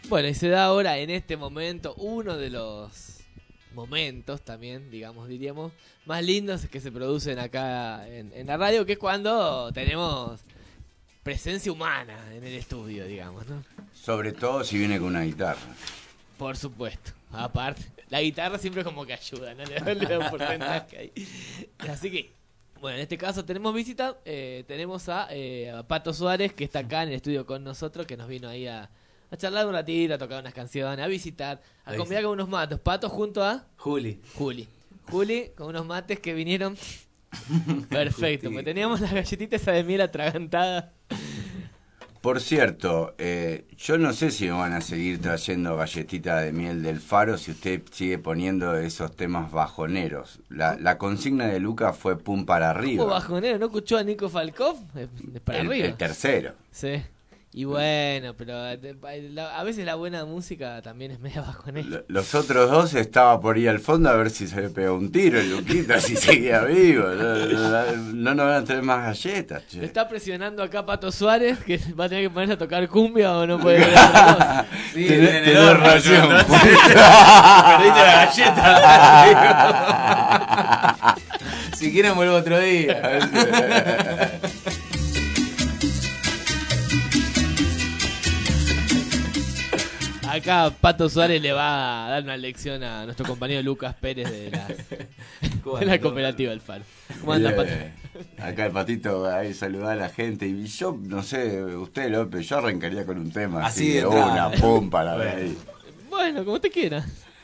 Bueno, y se da ahora en este momento uno de los momentos también, diríamos, más lindos que se producen acá en la radio, que es cuando tenemos presencia humana en el estudio, digamos, ¿no? Sobre todo si viene con una guitarra. Por supuesto. Aparte, la guitarra siempre como que ayuda, ¿no? Le da un porcentaje ahí. Así que, bueno, en este caso tenemos visita, tenemos a Pato Suárez, que está acá en el estudio con nosotros, que nos vino ahí a charlar un ratito, a tocar unas canciones, a visitar, a convidar con unos mates. Pato junto a Juli, con unos mates que vinieron perfecto, porque teníamos las galletitas esa de miel atragantada. Por cierto, yo no sé si me van a seguir trayendo galletitas de miel del Faro si usted sigue poniendo esos temas bajoneros. La consigna de Lucas fue pum para arriba. ¿Cómo bajonero? ¿No escuchó a Nico Falkov? Es para arriba. El tercero. Sí. Y bueno, pero a veces la buena música también es media bajonera. Los otros dos estaba por ir al fondo a ver si se le pegó un tiro el Luquita, si seguía vivo. No nos van a traer más galletas, che. Me está presionando acá Pato Suárez, que va a tener que ponerse a tocar cumbia o no puede ver otra cosa. Sí, tenés razón. Perdiste la galleta. Si quieren vuelvo otro día. Acá Pato Suárez le va a dar una lección a nuestro compañero Lucas Pérez de la cooperativa del Faro. ¿Cómo anda, Pato? Acá el Patito ahí saludar a la gente. Y yo, no sé, usted, López, yo arrancaría con un tema así de una pum para ver ahí. Bueno, como usted quiera.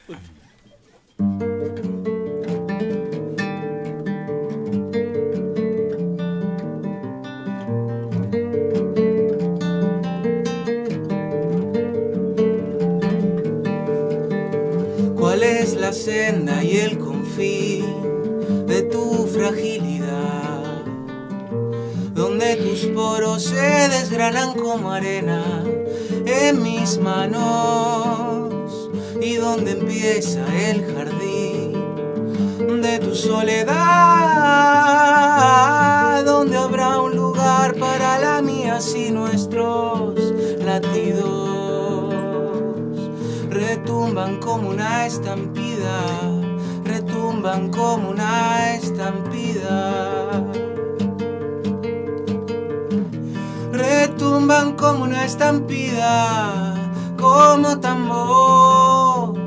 ¿Cuál es la senda y el confín de tu fragilidad? Donde tus poros se desgranan como arena en mis manos, y donde empieza el jardín de tu soledad, donde habrá un lugar para la mía si nuestros latidos retumban como una estampida, retumban como una estampida, retumban como una estampida, como tambores.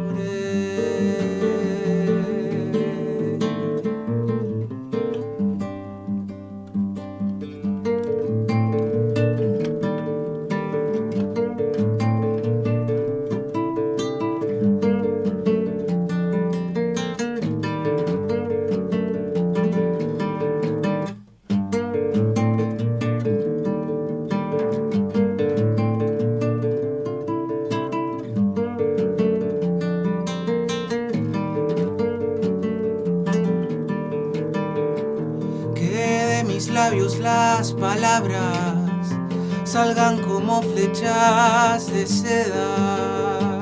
Las palabras salgan como flechas de seda,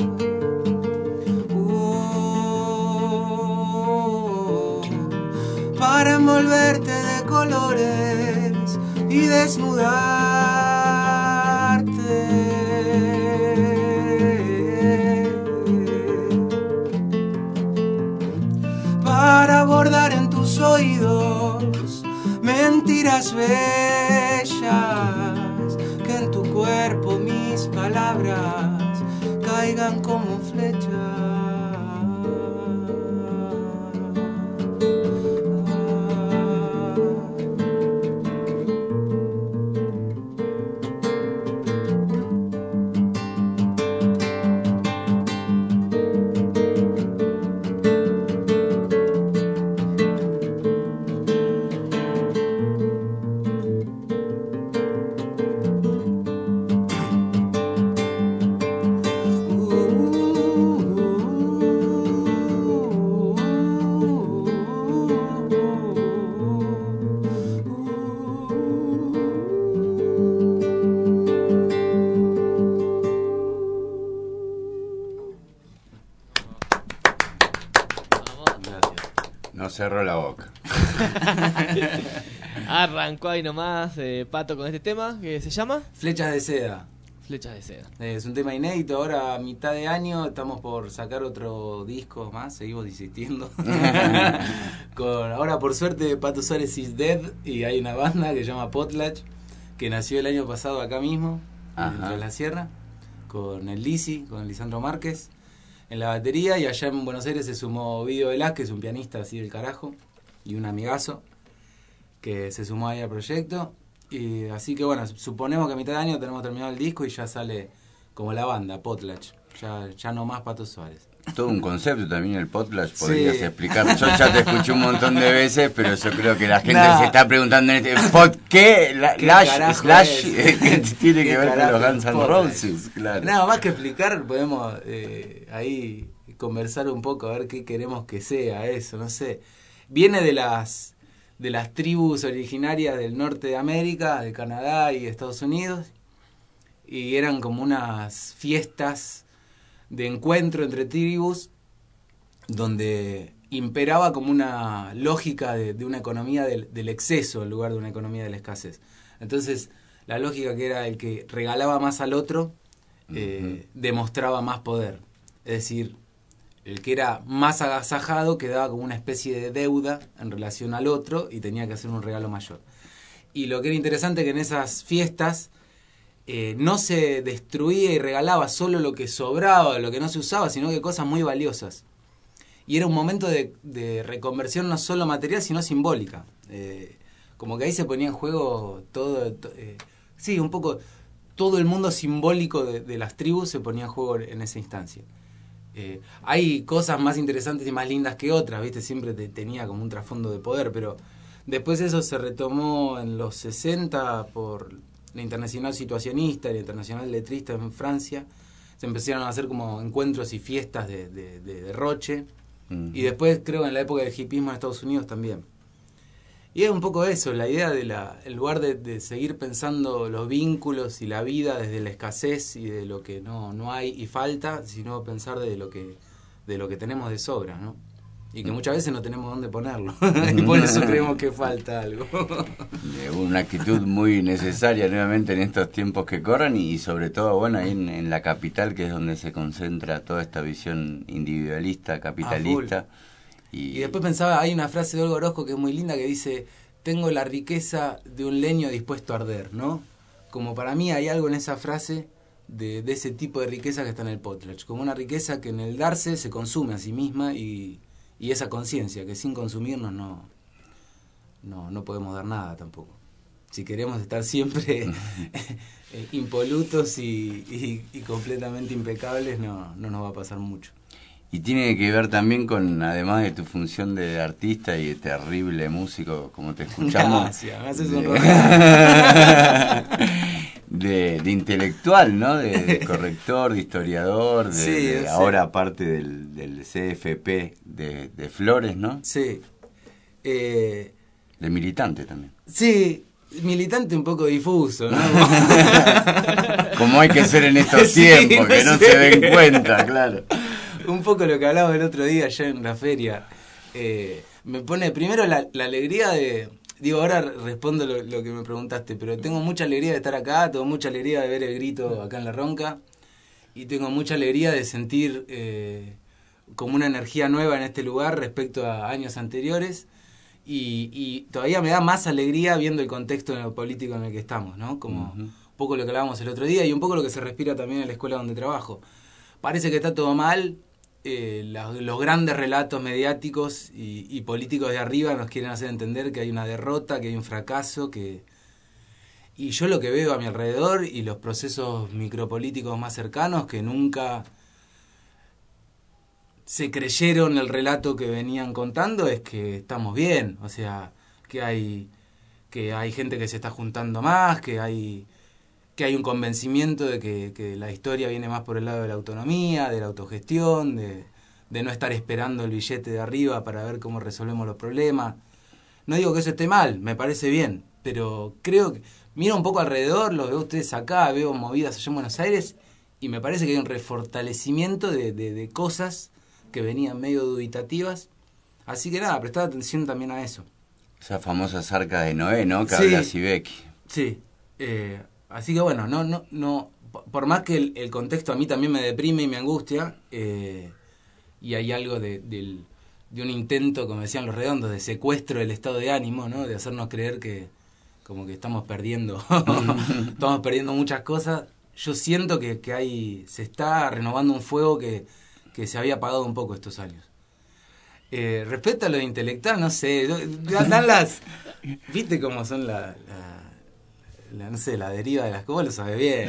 para envolverte de colores y desnudarte, para bordar en tus oídos mentiras bellas, que en tu cuerpo mis palabras caigan como flechas. Cerró la boca. Arrancó ahí nomás Pato con este tema que se llama Flechas de seda. Flechas de seda. Es un tema inédito, ahora a mitad de año estamos por sacar otro disco más, seguimos insistiendo. Ahora por suerte Pato Suárez is dead y hay una banda que se llama Potlatch, que nació el año pasado acá mismo, en la Sierra, con el Lisi, con el Lisandro Márquez, en la batería, y allá en Buenos Aires se sumó Vido Velázquez, un pianista así del carajo, y un amigazo, que se sumó ahí al proyecto. Y así que bueno, suponemos que a mitad de año tenemos terminado el disco y ya sale como la banda, Potlatch. Ya no más Pato Suárez. Todo un concepto también el Potlatch, podrías explicar. Yo ya te escuché un montón de veces, pero yo creo que la gente se está preguntando en este ¿por qué? Slash que tiene que ver con los Guns N' Roses, claro. Nada más que explicar, podemos ahí conversar un poco, a ver qué queremos que sea eso, no sé. Viene de las tribus originarias del norte de América, de Canadá y Estados Unidos, y eran como unas fiestas de encuentro entre tribus donde imperaba como una lógica de una economía del exceso en lugar de una economía de la escasez. Entonces la lógica que era el que regalaba más al otro demostraba más poder, es decir, el que era más agasajado quedaba como una especie de deuda en relación al otro y tenía que hacer un regalo mayor. Y lo que era interesante que en esas fiestas no se destruía y regalaba solo lo que sobraba, lo que no se usaba, sino que cosas muy valiosas. Y era un momento de reconversión no solo material, sino simbólica. Como que ahí se ponía en juego todo, sí, un poco todo el mundo simbólico de las tribus se ponía en juego en esa instancia. Hay cosas más interesantes y más lindas que otras, ¿viste? Siempre tenía como un trasfondo de poder, pero después eso se retomó en los 60 por la Internacional Situacionista y la Internacional Letrista en Francia. Se empezaron a hacer como encuentros y fiestas de derroche. Y después creo en la época del hipismo en Estados Unidos también. Y es un poco eso, la idea en lugar de seguir pensando los vínculos y la vida desde la escasez y de lo que no hay y falta, sino pensar de lo que tenemos de sobra, ¿no? Y que muchas veces no tenemos dónde ponerlo. Y por eso creemos que falta algo. Una actitud muy necesaria nuevamente en estos tiempos que corren y sobre todo, bueno, ahí en la capital, que es donde se concentra toda esta visión individualista, capitalista. Y después pensaba, hay una frase de Olga Orozco que es muy linda que dice: tengo la riqueza de un leño dispuesto a arder, ¿no? Como para mí hay algo en esa frase de ese tipo de riqueza que está en el Potlatch, como una riqueza que en el darse se consume a sí misma y esa conciencia que sin consumirnos no podemos dar nada tampoco. Si queremos estar siempre impolutos y completamente impecables, no nos va a pasar mucho. Y tiene que ver también con, además de tu función de artista y de terrible músico, como te escuchamos. Gracias, me haces un de intelectual, ¿no? De corrector, de historiador, sí. Ahora parte del CFP de Flores, ¿no? Sí. De militante también. Sí, militante un poco difuso, ¿no? Como hay que ser en estos tiempos, que no se den cuenta, claro. Un poco lo que hablaba el otro día allá en la feria. Me pone primero la alegría de... Digo, ahora respondo lo que me preguntaste, pero tengo mucha alegría de estar acá, tengo mucha alegría de ver el grito acá en La Ronca, y tengo mucha alegría de sentir como una energía nueva en este lugar respecto a años anteriores, y todavía me da más alegría viendo el contexto político en el que estamos, ¿no? Como un poco lo que hablábamos el otro día y un poco lo que se respira también en la escuela donde trabajo. Parece que está todo mal. Los grandes relatos mediáticos y políticos de arriba nos quieren hacer entender que hay una derrota, que hay un fracaso, y yo lo que veo a mi alrededor y los procesos micropolíticos más cercanos que nunca se creyeron el relato que venían contando es que estamos bien, o sea, que hay gente que se está juntando más, que hay un convencimiento de que la historia viene más por el lado de la autonomía, de la autogestión, de no estar esperando el billete de arriba para ver cómo resolvemos los problemas. No digo que eso esté mal, me parece bien, pero creo que... Miro un poco alrededor, los veo ustedes acá, veo movidas allá en Buenos Aires, y me parece que hay un refortalecimiento de cosas que venían medio dubitativas. Así que nada, prestar atención también a eso. Esa famosa Arca de Noé, ¿no? Que habla Sibeki. Sí, así que bueno, no por más que el contexto a mí también me deprime y me angustia, y hay algo de un intento, como decían los Redondos, de secuestro del estado de ánimo, ¿no? De hacernos creer que como que estamos perdiendo muchas cosas. Yo siento que se está renovando un fuego que se había apagado un poco estos años. Respecto a lo intelectual, no sé, dan las... ¿Viste cómo son no sé, la deriva de las cosas? Lo sabes bien.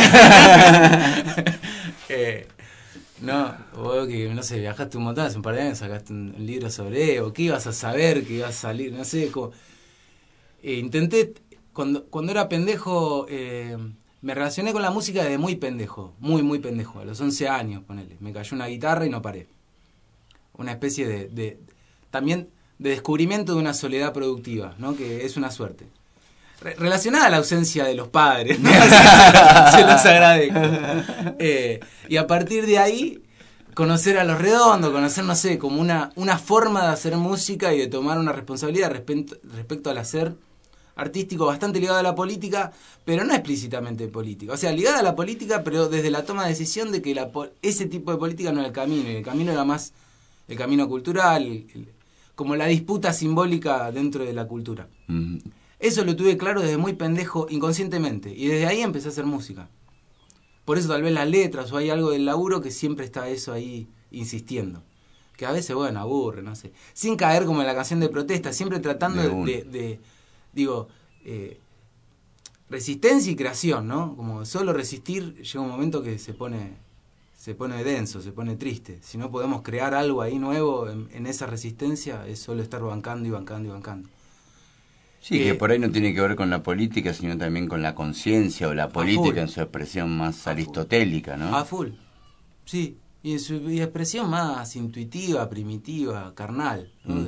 No, vos que, no sé, viajaste un montón hace un par de años, sacaste un libro sobre Evo, ¿qué ibas a saber? ¿Qué ibas a salir? No sé, como... intenté, cuando era pendejo, me relacioné con la música desde muy pendejo, muy pendejo, a los 11 años, ponele. Me cayó una guitarra y no paré. Una especie también de descubrimiento de una soledad productiva, ¿no? Que es una suerte. Relacionada a la ausencia de los padres, ¿no? Se los agradezco. Y a partir de ahí, conocer a los Redondos, conocer, no sé, como una forma de hacer música y de tomar una responsabilidad respecto al hacer artístico bastante ligado a la política, pero no explícitamente política. O sea, ligada a la política, pero desde la toma de decisión de que ese tipo de política no era el camino, y el camino era más el camino cultural, como la disputa simbólica dentro de la cultura. Eso lo tuve claro desde muy pendejo, inconscientemente, y desde ahí empecé a hacer música. Por eso tal vez las letras o hay algo del laburo que siempre está eso ahí insistiendo. Que a veces, bueno, aburre, no sé. Sin caer como en la canción de protesta, siempre tratando resistencia y creación, ¿no? Como solo resistir, llega un momento que se pone denso, se pone triste. Si no podemos crear algo ahí nuevo en esa resistencia, es solo estar bancando y bancando y bancando. Sí, que por ahí no tiene que ver con la política, sino también con la conciencia o la política en su expresión más aristotélica, ¿no? A full, sí. Y en su expresión más intuitiva, primitiva, carnal, ¿no?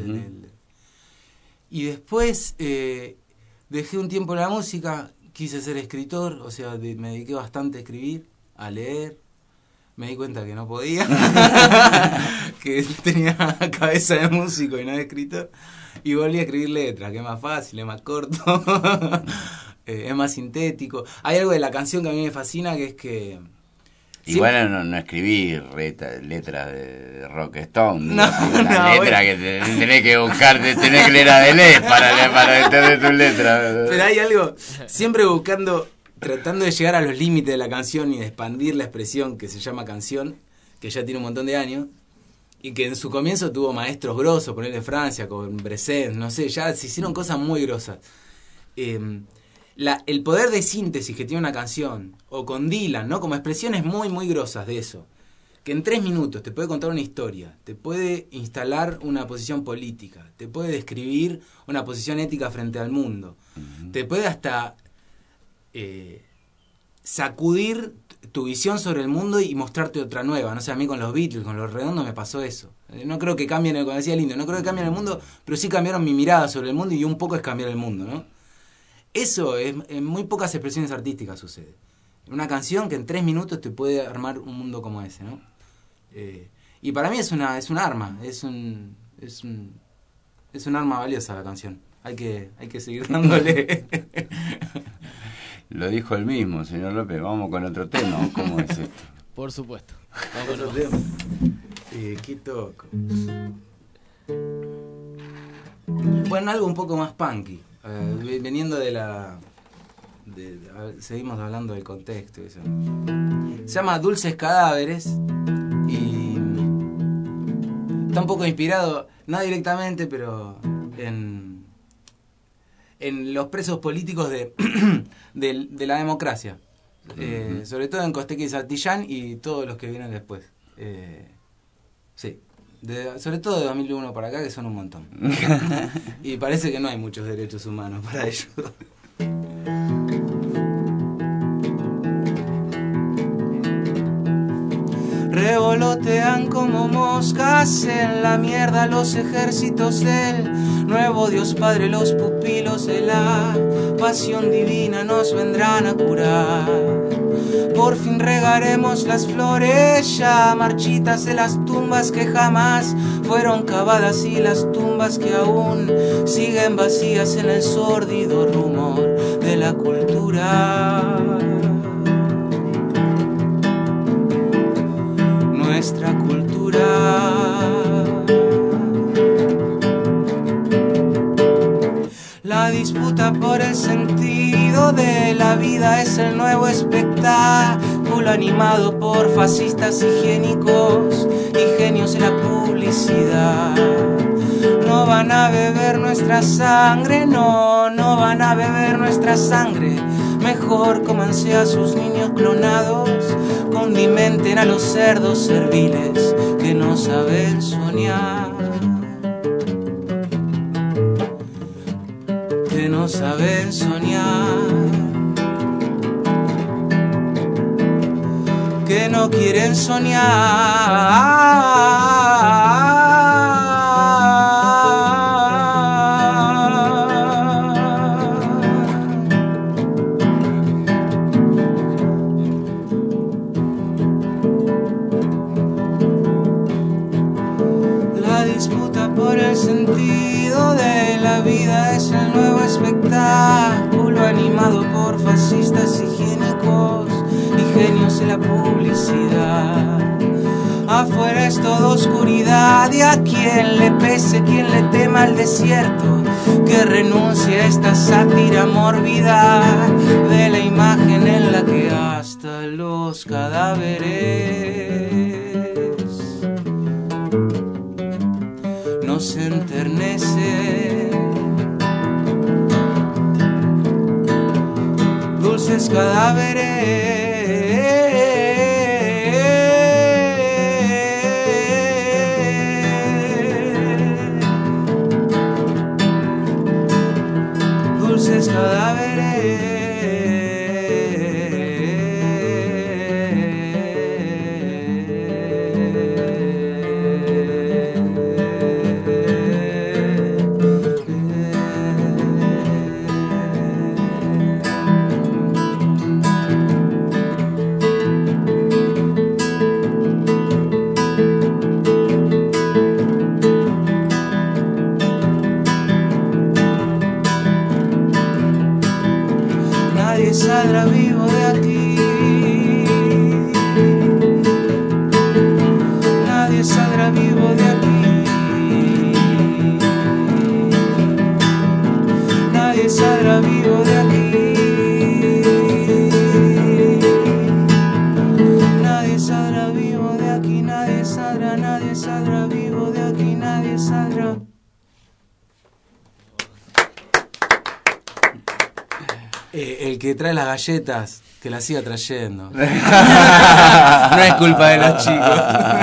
Y después dejé un tiempo la música, quise ser escritor, o sea, me dediqué bastante a escribir, a leer. Me di cuenta que no podía, que tenía cabeza de músico y no de escritor. Y volví a escribir letras, que es más fácil, es más corto, es más sintético. Hay algo de la canción que a mí me fascina, que es que... Igual no escribí letras de Rock Stone, una letra que tenés que buscar, tenés que leer a Deleuze para entender tus letras. Pero hay algo, siempre tratando de llegar a los límites de la canción y de expandir la expresión que se llama canción, que ya tiene un montón de años, y que en su comienzo tuvo maestros grosos, ponerle Francia, con Brassens, no sé, ya se hicieron cosas muy grosas. El poder de síntesis que tiene una canción, o con Dylan, ¿no? Como expresiones muy grosas de eso, que en 3 minutos te puede contar una historia, te puede instalar una posición política, te puede describir una posición ética frente al mundo, te puede hasta sacudir tu visión sobre el mundo y mostrarte otra nueva. No sé, a mí con los Beatles, con los Redondos me pasó eso. No creo que cambien, como decía el indio, no creo que cambien el mundo, pero sí cambiaron mi mirada sobre el mundo, y un poco es cambiar el mundo, ¿no? Eso en muy pocas expresiones artísticas sucede. Una canción que en 3 minutos te puede armar un mundo como ese, ¿no? Y para mí es un arma, es un arma valiosa la canción. Hay que seguir dándole. Lo dijo él mismo, señor López. Vamos con otro tema. ¿Cómo es esto? Por supuesto. Otro tema. ¿Qué toco? Bueno, algo un poco más punky. Veniendo seguimos hablando del contexto. Eso. Se llama Dulces Cadáveres. Y está un poco inspirado, no directamente, pero en los presos políticos de la democracia. Sobre todo en Costequi y Santillán y todos los que vienen después. Sí. Sobre todo de 2001 para acá, que son un montón. Y parece que no hay muchos derechos humanos para ellos. Revolotean como moscas en la mierda los ejércitos del nuevo Dios Padre, los pupilos de la pasión divina nos vendrán a curar. Por fin regaremos las flores ya marchitas de las tumbas que jamás fueron cavadas y las tumbas que aún siguen vacías en el sórdido rumor de la cultura. vida es el nuevo espectáculo animado por fascistas higiénicos y genios de la publicidad. No van a beber nuestra sangre, no van a beber nuestra sangre. Mejor cómanse a sus niños clonados, condimenten a los cerdos serviles que no saben soñar. Que no saben soñar, que no quieren soñar. La disputa por el sentido de la vida es el nuevo espectáculo animado por fascistas higiénicos y genios de la publicidad. Afuera es toda oscuridad y a quien le pese, quien le tema el desierto, que renuncie a esta sátira mórbida de la imagen en la que hasta los cadáveres nos enternecen. Dulces cadáveres, dulces cadáveres. Nadie saldrá vivo de aquí. Nadie saldrá vivo de aquí. Nadie saldrá vivo de aquí. Nadie saldrá vivo de aquí. Nadie saldrá vivo de aquí. Nadie saldrá. El que trae las galletas, que las siga trayendo. No es culpa de los chicos.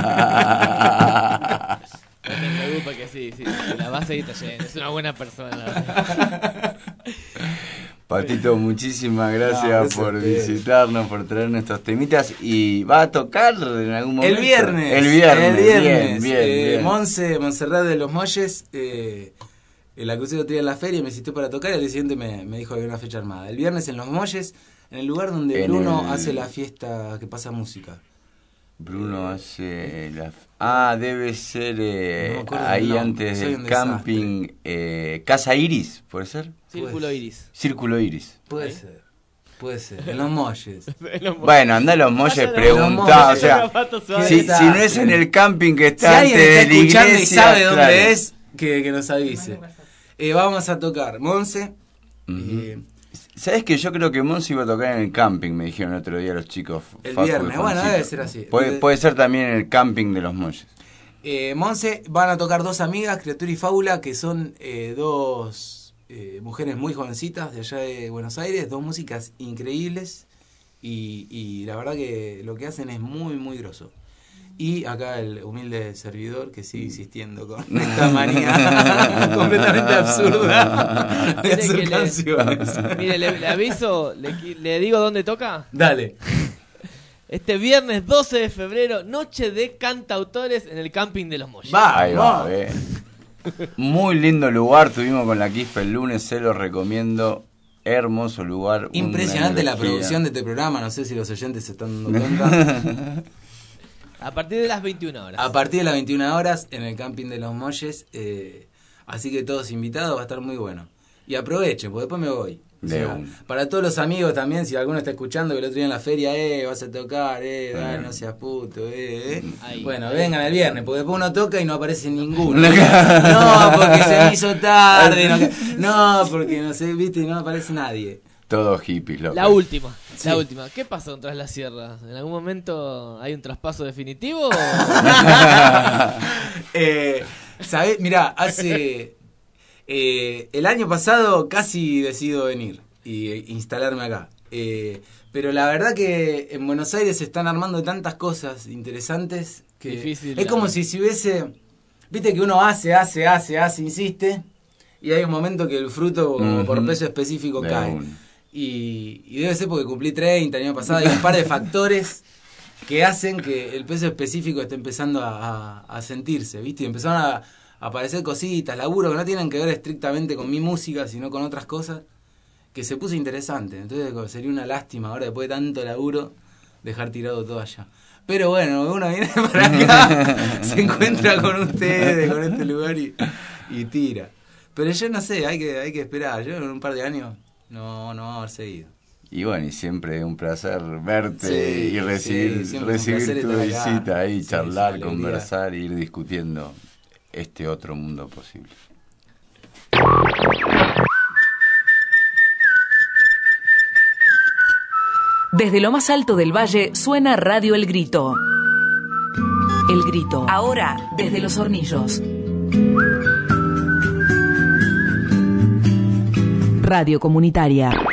No te preocupes que sí, la vas a seguir trayendo. Es una buena persona. Patito, muchísimas gracias por visitarnos, por traernos estos temitas. ¿Y va a tocar en algún momento? El viernes. El viernes. Bien. Montserrat de los Molles. La crucé el otro día en la feria y me insistió para tocar y al día siguiente me dijo que había una fecha armada. El viernes en Los Molles, en el lugar donde Bruno hace la fiesta que pasa música. Bruno hace la... debe ser no ahí antes del camping. Casa Iris, ¿puede ser? Círculo Iris. Círculo Iris. Puede ser. En Los Molles. Bueno, anda a Los Molles, preguntá. O sea, si no es en el camping que está si antes de la iglesia... escuchando y sabe dónde es, que nos avise. Vamos a tocar Monse. ¿Sabes que yo creo que Monse iba a tocar en el camping? Me dijeron el otro día los chicos. El viernes, bueno, debe ser así. Puede ser también en el camping de Los Molles. Monse, van a tocar dos amigas, Criatura y Fábula, que son dos mujeres muy jovencitas de allá de Buenos Aires, dos músicas increíbles y la verdad que lo que hacen es muy, muy groso. Y acá el humilde servidor que sigue insistiendo con esta manía completamente absurda de hacer canciones. Mire, le aviso, le digo dónde toca. Dale. Este viernes 12 de febrero, noche de cantautores en el camping de Los Molles. Ahí va, muy lindo lugar, tuvimos con la Quispe el lunes, se lo recomiendo. Hermoso lugar. Impresionante la producción de este programa, no sé si los oyentes se están dando cuenta. A partir de las 21 horas. A partir de las 21 horas en el camping de Los Molles. Así que todos invitados, va a estar muy bueno. Y aprovechen, porque después me voy. O sea, para todos los amigos también, si alguno está escuchando que el otro día en la feria, vas a tocar, dale, no seas puto, Bueno, vengan el viernes, porque después uno toca y no aparece ninguno. No, porque se me hizo tarde. No, porque no sé, viste, no aparece nadie. Todos hippies, loco. La última. Sí. La última. ¿Qué pasó con Tras las Sierras? ¿En algún momento hay un traspaso definitivo? O... ¿Sabés? Mirá, hace... el año pasado casi decido venir y instalarme acá. Pero la verdad que en Buenos Aires se están armando tantas cosas interesantes que Difícil, es como si hubiese... Viste que uno hace, insiste, y hay un momento que el fruto por peso específico cae. Y debe ser porque cumplí 30 el año pasado. Hay un par de factores que hacen que el peso específico esté empezando a sentirse, ¿viste? Y empezaron a aparecer cositas, laburo que no tienen que ver estrictamente con mi música, sino con otras cosas, que se puso interesante. Entonces sería una lástima ahora, después de tanto laburo, dejar tirado todo allá. Pero bueno, uno viene para acá, se encuentra con ustedes, con este lugar y tira. Pero yo no sé, hay que esperar. Yo en un par de años no vamos a haber seguido. Y bueno, y siempre es un placer verte Sí, y recibir sí, siempre es un placer tu estar acá. visita ahí, Sí, charlar, sí, conversar, ir discutiendo este otro mundo posible. Desde lo más alto del valle suena Radio El Grito. El Grito, ahora desde Los Hornillos. Radio comunitaria.